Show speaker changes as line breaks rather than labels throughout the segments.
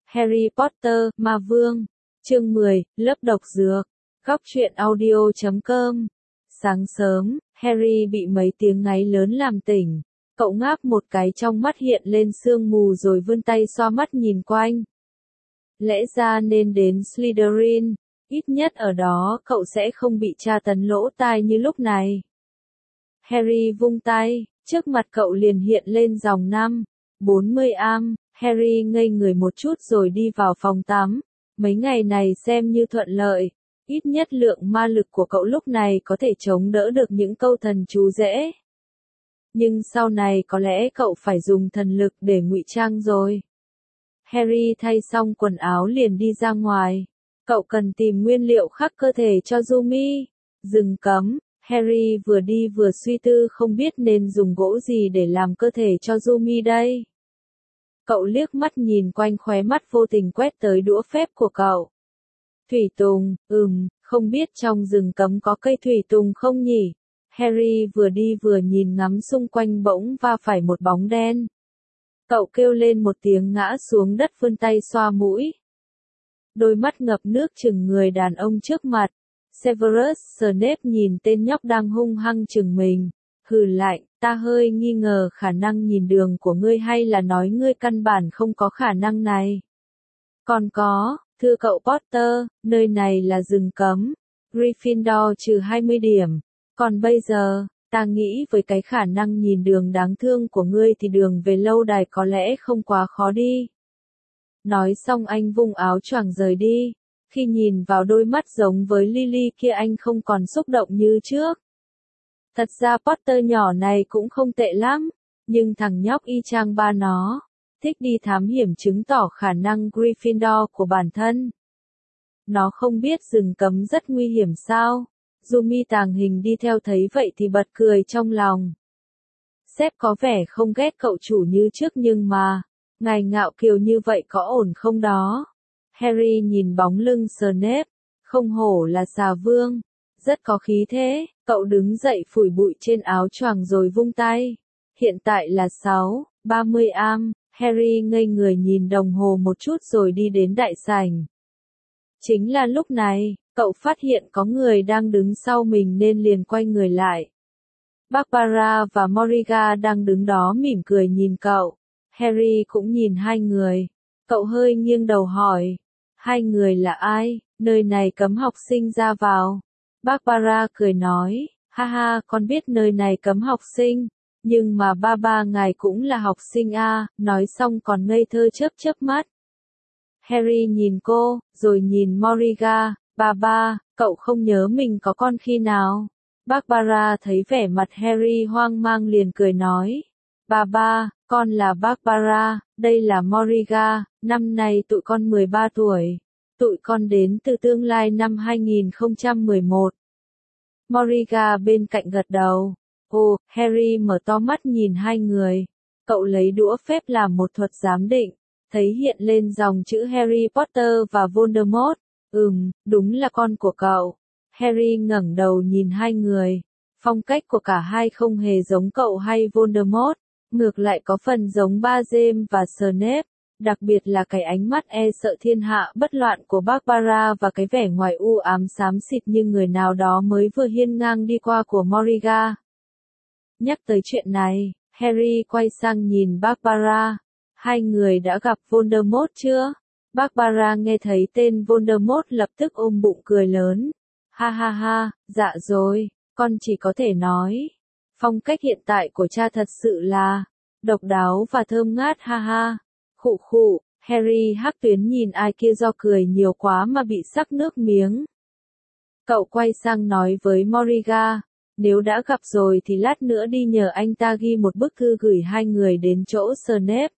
Harry Potter, Ma Vương. Chương 10, lớp độc dược. Góc truyện audio.com. Sáng sớm, Harry bị mấy tiếng ngáy lớn làm tỉnh. Cậu ngáp một cái, trong mắt hiện lên sương mù rồi vươn tay xoa mắt nhìn quanh. Lẽ ra nên đến Slytherin, ít nhất ở đó cậu sẽ không bị tra tấn lỗ tai như lúc này. Harry vung tay, trước mặt cậu liền hiện lên dòng 40 am. Harry ngây người một chút rồi đi vào phòng tắm. Mấy ngày này xem như thuận lợi, ít nhất lượng ma lực của cậu lúc này có thể chống đỡ được những câu thần chú dễ. Nhưng sau này có lẽ cậu phải dùng thần lực để ngụy trang rồi. Harry thay xong quần áo liền đi ra ngoài. Cậu cần tìm nguyên liệu khắc cơ thể cho Yumi. Rừng cấm, Harry vừa đi vừa suy tư không biết nên dùng gỗ gì để làm cơ thể cho Yumi đây. Cậu liếc mắt nhìn quanh, khóe mắt vô tình quét tới đũa phép của cậu. Thủy tùng, không biết trong rừng cấm có cây thủy tùng không nhỉ? Harry vừa đi vừa nhìn ngắm xung quanh, bỗng va phải một bóng đen. Cậu kêu lên một tiếng ngã xuống đất, vươn tay xoa mũi. Đôi mắt ngập nước chừng người đàn ông trước mặt. Severus Snape nhìn tên nhóc đang hung hăng chừng mình, hừ lạnh, ta hơi nghi ngờ khả năng nhìn đường của ngươi, hay là nói ngươi căn bản không có khả năng này? Còn có, thưa cậu Potter, nơi này là rừng cấm, Gryffindor trừ 20 điểm, còn bây giờ, ta nghĩ với cái khả năng nhìn đường đáng thương của ngươi thì đường về lâu đài có lẽ không quá khó đi. Nói xong anh vung áo choàng rời đi. Khi nhìn vào đôi mắt giống với Lily kia, anh không còn xúc động như trước. Thật ra Potter nhỏ này cũng không tệ lắm, nhưng thằng nhóc y chang ba nó, thích đi thám hiểm, chứng tỏ khả năng Gryffindor của bản thân. Nó không biết rừng cấm rất nguy hiểm sao? Yumi tàng hình đi theo thấy vậy thì bật cười trong lòng. Sếp có vẻ không ghét cậu chủ như trước, nhưng mà, ngài ngạo kiều như vậy có ổn không đó? Harry nhìn bóng lưng Snape, không hổ là xà vương, rất có khí thế. Cậu đứng dậy phủi bụi trên áo choàng rồi vung tay. Hiện tại là 30 am. Harry ngây người nhìn đồng hồ một chút rồi đi đến đại sảnh. Chính là lúc này, cậu phát hiện có người đang đứng sau mình nên liền quay người lại. Barbara và Moriga đang đứng đó mỉm cười nhìn cậu. Harry cũng nhìn hai người. Cậu hơi nghiêng đầu hỏi, hai người là ai? Nơi này cấm học sinh ra vào. Barbara cười nói, ha ha, con biết nơi này cấm học sinh, nhưng mà ba ngài cũng là học sinh à, nói xong còn ngây thơ chớp mắt. Harry nhìn cô, rồi nhìn Moriga, ba, cậu không nhớ mình có con khi nào? Barbara thấy vẻ mặt Harry hoang mang liền cười nói, ba, con là Barbara, đây là Moriga, năm nay tụi con 13 tuổi. Tụi con đến từ tương lai năm 2011. Moriga bên cạnh gật đầu. Ồ, Harry mở to mắt nhìn hai người. Cậu lấy đũa phép làm một thuật giám định, thấy hiện lên dòng chữ Harry Potter và Voldemort. Đúng là con của cậu. Harry ngẩng đầu nhìn hai người. Phong cách của cả hai không hề giống cậu hay Voldemort, ngược lại có phần giống ba James và Snape. Đặc biệt là cái ánh mắt e sợ thiên hạ bất loạn của Barbara và cái vẻ ngoài u ám xám xịt như người nào đó mới vừa hiên ngang đi qua của Moriga. Nhắc tới chuyện này, Harry quay sang nhìn Barbara. Hai người đã gặp Voldemort chưa? Barbara nghe thấy tên Voldemort lập tức ôm bụng cười lớn. Ha ha ha, dạ rồi, con chỉ có thể nói. Phong cách hiện tại của cha thật sự là độc đáo và thơm ngát, ha ha. Khụ, Harry hắc tuyến nhìn ai kia do cười nhiều quá mà bị sặc nước miếng. Cậu quay sang nói với Moriga, nếu đã gặp rồi thì lát nữa đi nhờ anh ta ghi một bức thư gửi hai người đến chỗ Snape.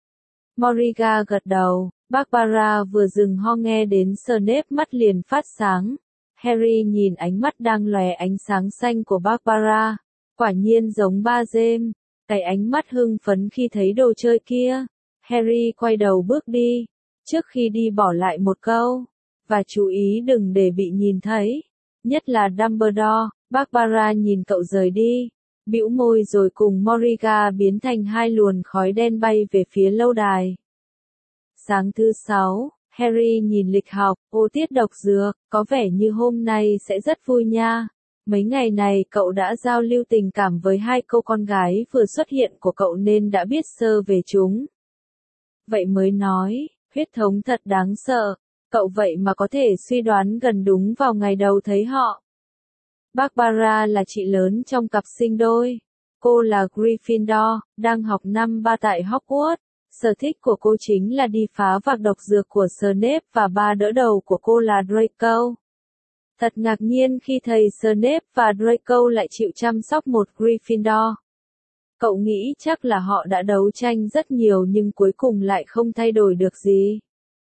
Moriga gật đầu. Barbara vừa dừng ho nghe đến Snape mắt liền phát sáng. Harry nhìn ánh mắt đang lóe ánh sáng xanh của Barbara, quả nhiên giống ba James, cái ánh mắt hưng phấn khi thấy đồ chơi kia. Harry quay đầu bước đi, trước khi đi bỏ lại một câu, và chú ý đừng để bị nhìn thấy, nhất là Dumbledore. Barbara nhìn cậu rời đi, bĩu môi rồi cùng Moriga biến thành hai luồng khói đen bay về phía lâu đài. Sáng thứ sáu, Harry nhìn lịch học, tiết độc dược, có vẻ như hôm nay sẽ rất vui nha. Mấy ngày này cậu đã giao lưu tình cảm với hai cô con gái vừa xuất hiện của cậu nên đã biết sơ về chúng. Vậy mới nói, huyết thống thật đáng sợ, cậu vậy mà có thể suy đoán gần đúng vào ngày đầu thấy họ. Barbara là chị lớn trong cặp sinh đôi. Cô là Gryffindor, đang học năm 3 tại Hogwarts. Sở thích của cô chính là đi phá vạc độc dược của Snape và ba đỡ đầu của cô là Draco. Thật ngạc nhiên khi thầy Snape và Draco lại chịu chăm sóc một Gryffindor. Cậu nghĩ chắc là họ đã đấu tranh rất nhiều nhưng cuối cùng lại không thay đổi được gì.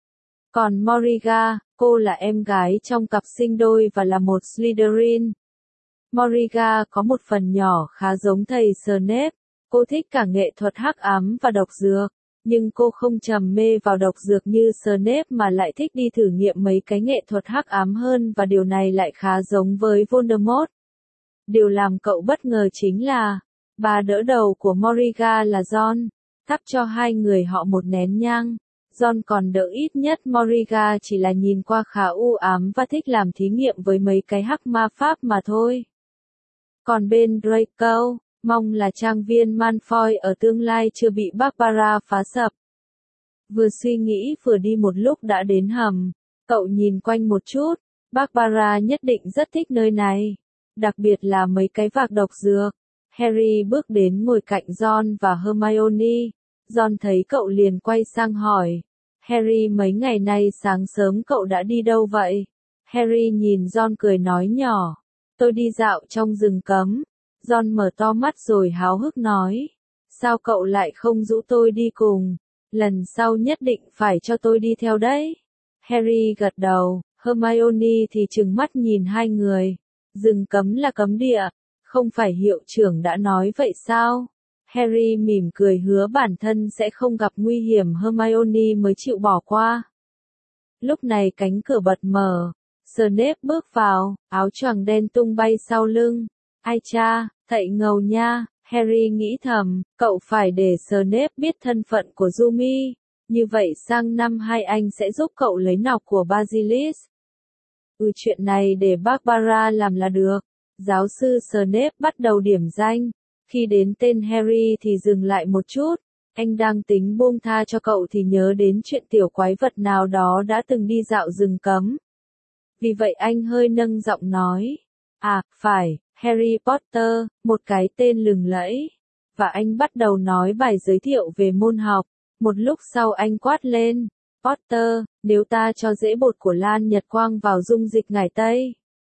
Còn Moriga, cô là em gái trong cặp sinh đôi và là một Slytherin. Moriga có một phần nhỏ khá giống thầy Snape, cô thích cả nghệ thuật hắc ám và độc dược, nhưng cô không trầm mê vào độc dược như Snape mà lại thích đi thử nghiệm mấy cái nghệ thuật hắc ám hơn và điều này lại khá giống với Voldemort. Điều làm cậu bất ngờ chính là, bà đỡ đầu của Moriga là John, thắp cho hai người họ một nén nhang. John còn đỡ, ít nhất Moriga chỉ là nhìn qua khá u ám và thích làm thí nghiệm với mấy cái hắc ma pháp mà thôi. Còn bên Draco, mong là trang viên Malfoy ở tương lai chưa bị Barbara phá sập. Vừa suy nghĩ vừa đi một lúc đã đến hầm, cậu nhìn quanh một chút, Barbara nhất định rất thích nơi này, đặc biệt là mấy cái vạc độc dược. Harry bước đến ngồi cạnh Ron và Hermione. Ron thấy cậu liền quay sang hỏi, Harry mấy ngày nay sáng sớm cậu đã đi đâu vậy? Harry nhìn Ron cười nói nhỏ, tôi đi dạo trong rừng cấm. Ron mở to mắt rồi háo hức nói, sao cậu lại không rủ tôi đi cùng? Lần sau nhất định phải cho tôi đi theo đấy. Harry gật đầu, Hermione thì trừng mắt nhìn hai người. Rừng cấm là cấm địa, không phải hiệu trưởng đã nói vậy sao? Harry mỉm cười hứa bản thân sẽ không gặp nguy hiểm, Hermione mới chịu bỏ qua. Lúc này cánh cửa bật mở, Snape bước vào, áo choàng đen tung bay sau lưng. Ai cha, thậy ngầu nha, Harry nghĩ thầm, cậu phải để Snape biết thân phận của Rumi, như vậy sang năm hai anh sẽ giúp cậu lấy nọc của Basilisk. Chuyện này để Barbara làm là được. Giáo sư Snape bắt đầu điểm danh. Khi đến tên Harry thì dừng lại một chút. Anh đang tính buông tha cho cậu thì nhớ đến chuyện tiểu quái vật nào đó đã từng đi dạo rừng cấm. Vì vậy anh hơi nâng giọng nói. À, phải, Harry Potter, một cái tên lừng lẫy. Và anh bắt đầu nói bài giới thiệu về môn học. Một lúc sau anh quát lên. Potter, nếu ta cho rễ bột của Lan Nhật Quang vào dung dịch ngải tây,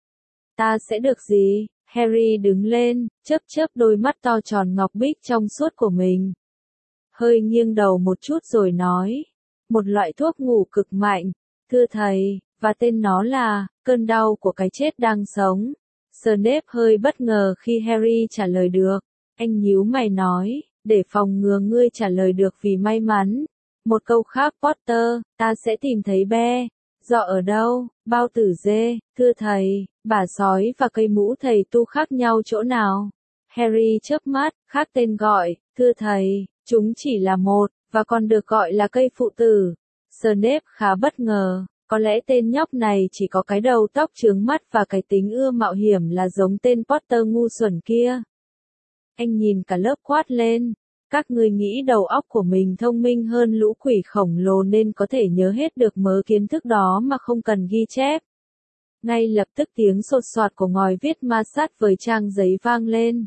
ta sẽ được gì? Harry đứng lên, chớp đôi mắt to tròn ngọc bích trong suốt của mình. Hơi nghiêng đầu một chút rồi nói. Một loại thuốc ngủ cực mạnh, thưa thầy, và tên nó là, cơn đau của cái chết đang sống. Snape hơi bất ngờ khi Harry trả lời được. Anh nhíu mày nói, để phòng ngừa ngươi trả lời được vì may mắn. Một câu khác, Potter, ta sẽ tìm thấy be. Dọ ở đâu? Bao tử dê, thưa thầy, bả sói và cây mũ thầy tu khác nhau chỗ nào? Harry chớp mắt, khác tên gọi, thưa thầy, chúng chỉ là một, và còn được gọi là cây phụ tử. Snape khá bất ngờ, có lẽ tên nhóc này chỉ có cái đầu tóc chướng mắt và cái tính ưa mạo hiểm là giống tên Potter ngu xuẩn kia. Anh nhìn cả lớp quát lên. Các ngươi nghĩ đầu óc của mình thông minh hơn lũ quỷ khổng lồ nên có thể nhớ hết được mớ kiến thức đó mà không cần ghi chép. Ngay lập tức tiếng sột soạt của ngòi viết ma sát với trang giấy vang lên.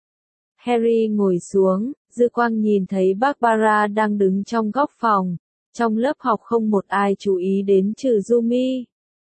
Harry ngồi xuống, dư quang nhìn thấy Barbara đang đứng trong góc phòng. Trong lớp học không một ai chú ý đến trừ Rumi.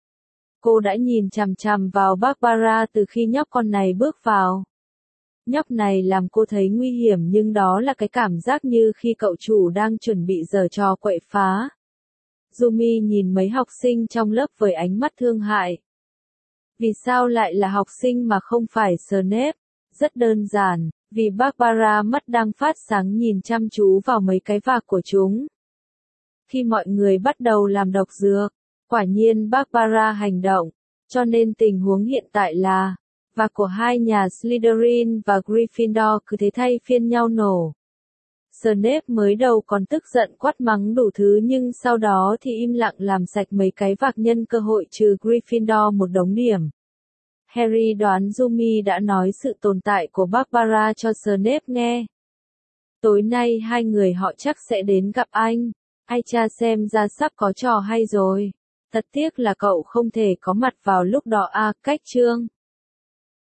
Cô đã nhìn chằm chằm vào Barbara từ khi nhóc con này bước vào. Nhóc này làm cô thấy nguy hiểm nhưng đó là cái cảm giác như khi cậu chủ đang chuẩn bị giở trò quậy phá. Rumi nhìn mấy học sinh trong lớp với ánh mắt thương hại. Vì sao lại là học sinh mà không phải Snape? Rất đơn giản, vì Barbara mắt đang phát sáng nhìn chăm chú vào mấy cái vạc của chúng. Khi mọi người bắt đầu làm độc dược, quả nhiên Barbara hành động, cho nên tình huống hiện tại là và của hai nhà Slytherin và Gryffindor cứ thế thay phiên nhau nổ. Snape mới đầu còn tức giận quát mắng đủ thứ nhưng sau đó thì im lặng làm sạch mấy cái vạc nhân cơ hội trừ Gryffindor một đống điểm. Harry đoán Rumi đã nói sự tồn tại của Barbara cho Snape nghe. Tối nay hai người họ chắc sẽ đến gặp anh. Ai cha xem ra sắp có trò hay rồi. Thật tiếc là cậu không thể có mặt vào lúc đó cách chương.